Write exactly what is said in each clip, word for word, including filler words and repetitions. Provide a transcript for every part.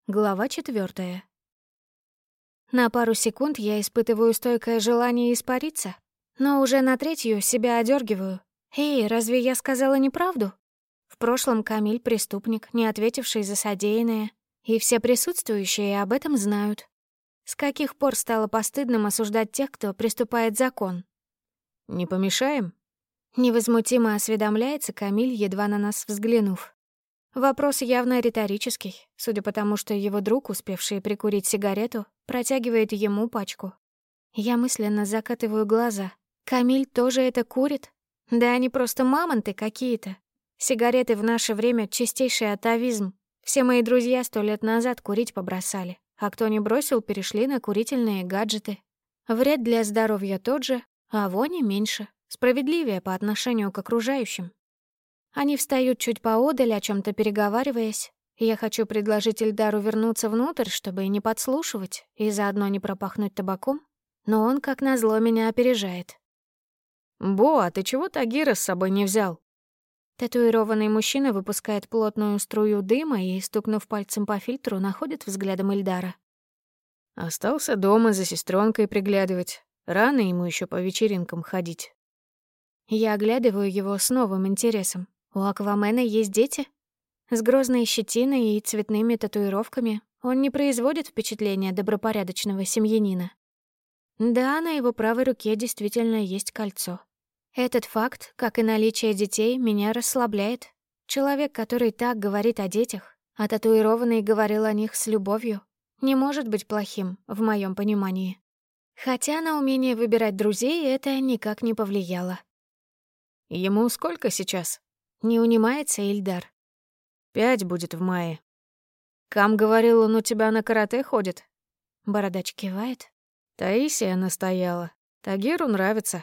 Глава четвёртая. На пару секунд я испытываю стойкое желание испариться, но уже на третью себя одергиваю. «Эй, разве я сказала неправду?» В прошлом Камиль — преступник, не ответивший за содеянное, и все присутствующие об этом знают. С каких пор стало постыдным осуждать тех, кто приступает закон? «Не помешаем?» Невозмутимо осведомляется Камиль, едва на нас взглянув. Вопрос явно риторический, судя по тому, что его друг, успевший прикурить сигарету, протягивает ему пачку. Я мысленно закатываю глаза. Камиль тоже это курит? Да они просто мамонты какие-то. Сигареты в наше время — чистейший атавизм. Все мои друзья сто лет назад курить побросали, а кто не бросил, перешли на курительные гаджеты. Вред для здоровья тот же, а вони меньше, справедливее по отношению к окружающим. Они встают чуть поодаль, о чем то переговариваясь. Я хочу предложить Ильдару вернуться внутрь, чтобы не подслушивать и заодно не пропахнуть табаком, но он, как назло, меня опережает. «Бо, а ты чего Тагира с собой не взял?» Татуированный мужчина выпускает плотную струю дыма и, стукнув пальцем по фильтру, находит взглядом Ильдара. «Остался дома за сестренкой приглядывать. Рано ему еще по вечеринкам ходить». Я оглядываю его с новым интересом. У Аквамена есть дети? С грозной щетиной и цветными татуировками он не производит впечатления добропорядочного семьянина. Да, на его правой руке действительно есть кольцо. Этот факт, как и наличие детей, меня расслабляет. Человек, который так говорит о детях, а татуированный говорил о них с любовью, не может быть плохим, в моем понимании. Хотя на умение выбирать друзей это никак не повлияло. «Ему сколько сейчас?» Не унимается Ильдар. «Пять будет в мае». «Кам говорил, он у тебя на карате ходит?» Бородач кивает. Таисия настояла. Тагиру нравится.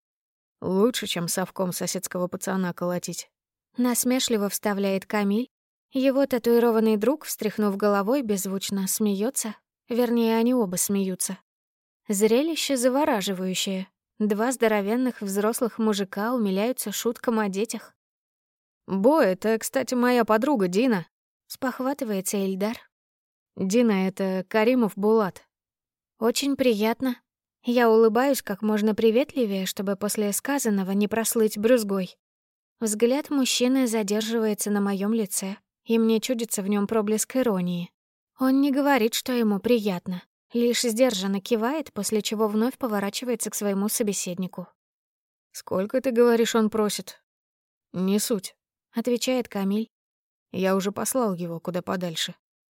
Лучше, чем совком соседского пацана колотить. Насмешливо вставляет Камиль. Его татуированный друг, встряхнув головой, беззвучно смеется. Вернее, они оба смеются. Зрелище завораживающее. Два здоровенных взрослых мужика умиляются шуткам о детях. «Бо, это, кстати, моя подруга Дина», — спохватывается Ильдар. «Дина — это Каримов Булат». «Очень приятно». Я улыбаюсь как можно приветливее, чтобы после сказанного не прослыть брюзгой. Взгляд мужчины задерживается на моем лице, и мне чудится в нем проблеск иронии. Он не говорит, что ему приятно, лишь сдержанно кивает, после чего вновь поворачивается к своему собеседнику. «Сколько, ты говоришь, он просит?» «Не суть», — отвечает Камиль. «Я уже послал его куда подальше».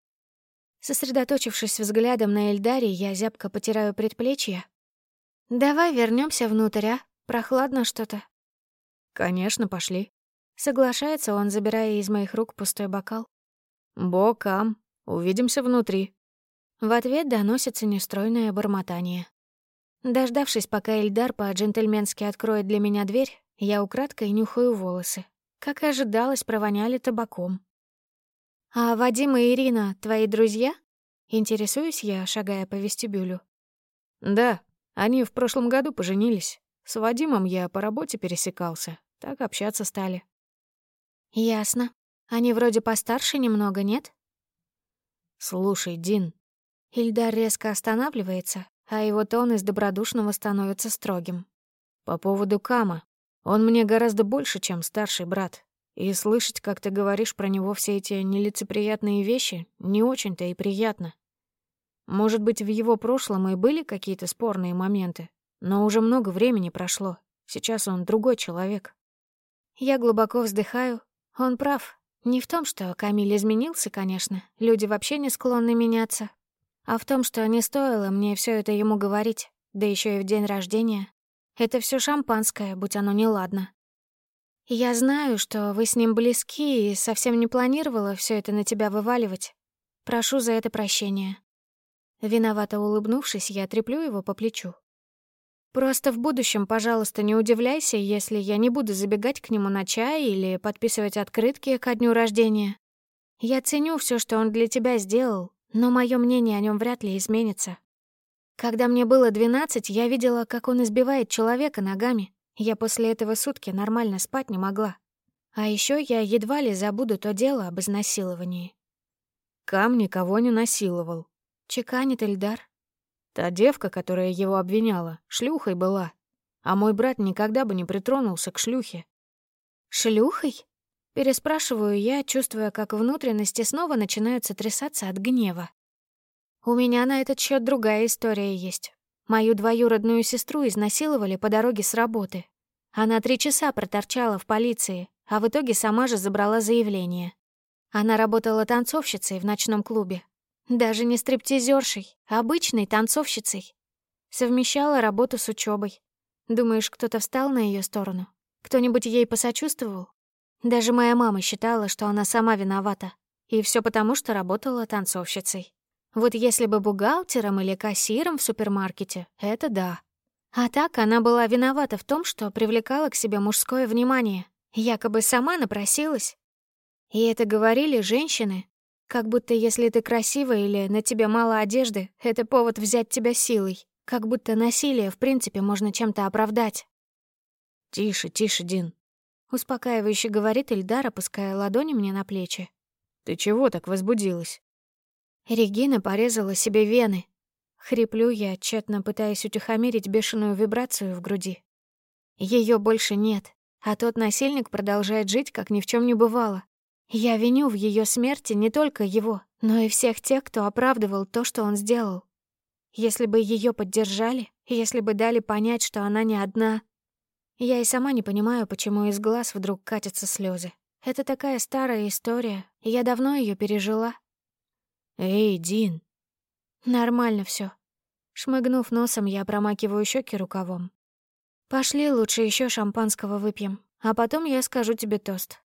Сосредоточившись взглядом на Эльдаре, я зябко потираю предплечья. «Давай вернемся внутрь, а? Прохладно что-то». «Конечно, пошли». Соглашается он, забирая из моих рук пустой бокал. «Бо, Кам, увидимся внутри». В ответ доносится нестройное бормотание. Дождавшись, пока Эльдар по-джентльменски откроет для меня дверь, я украдкой нюхаю волосы. Как и ожидалось, провоняли табаком. «А Вадим и Ирина твои друзья?» Интересуюсь я, шагая по вестибюлю. «Да, они в прошлом году поженились. С Вадимом я по работе пересекался, так общаться стали». «Ясно. Они вроде постарше немного, нет?» «Слушай, Дин». Ильдар резко останавливается, а его тон из добродушного становится строгим. «По поводу Кама. Он мне гораздо больше, чем старший брат. И слышать, как ты говоришь про него все эти нелицеприятные вещи, не очень-то и приятно. Может быть, в его прошлом и были какие-то спорные моменты, но уже много времени прошло. Сейчас он другой человек». Я глубоко вздыхаю. Он прав. Не в том, что Камиль изменился, конечно. Люди вообще не склонны меняться. А в том, что не стоило мне все это ему говорить, да еще и в день рождения. Это все шампанское, будь оно неладно. Я знаю, что вы с ним близки, и совсем не планировала все это на тебя вываливать. Прошу за это прощения. Виновато улыбнувшись, я треплю его по плечу. Просто в будущем, пожалуйста, не удивляйся, если я не буду забегать к нему на чай или подписывать открытки ко дню рождения. Я ценю все, что он для тебя сделал, но мое мнение о нем вряд ли изменится. Когда мне было двенадцать, я видела, как он избивает человека ногами. Я после этого сутки нормально спать не могла. А еще я едва ли забуду то дело об изнасиловании. Кам никого не насиловал. Чеканит Ильдар. Та девка, которая его обвиняла, шлюхой была. А мой брат никогда бы не притронулся к шлюхе. Шлюхой? Переспрашиваю я, чувствуя, как внутренности снова начинают сотрясаться от гнева. У меня на этот счет другая история есть. Мою двоюродную сестру изнасиловали по дороге с работы. Она три часа проторчала в полиции, а в итоге сама же забрала заявление. Она работала танцовщицей в ночном клубе. Даже не стриптизершей, а обычной танцовщицей. Совмещала работу с учебой. Думаешь, кто-то встал на ее сторону? Кто-нибудь ей посочувствовал? Даже моя мама считала, что она сама виновата. И все потому, что работала танцовщицей. Вот если бы бухгалтером или кассиром в супермаркете, это да. А так она была виновата в том, что привлекала к себе мужское внимание. Якобы сама напросилась. И это говорили женщины. Как будто если ты красивая или на тебе мало одежды, это повод взять тебя силой. Как будто насилие в принципе можно чем-то оправдать. «Тише, тише, Дин», — успокаивающе говорит Ильдар, опуская ладони мне на плечи. «Ты чего так возбудилась?» Регина порезала себе вены. Хриплю я, тщетно пытаясь утихомирить бешеную вибрацию в груди. Ее больше нет, а тот насильник продолжает жить, как ни в чем не бывало. Я виню в ее смерти не только его, но и всех тех, кто оправдывал то, что он сделал. Если бы ее поддержали, если бы дали понять, что она не одна... Я и сама не понимаю, почему из глаз вдруг катятся слезы. Это такая старая история, и я давно ее пережила. «Эй, Дин!» Нормально все. Шмыгнув носом, я промакиваю щеки рукавом. Пошли лучше еще шампанского выпьем, а потом я скажу тебе тост.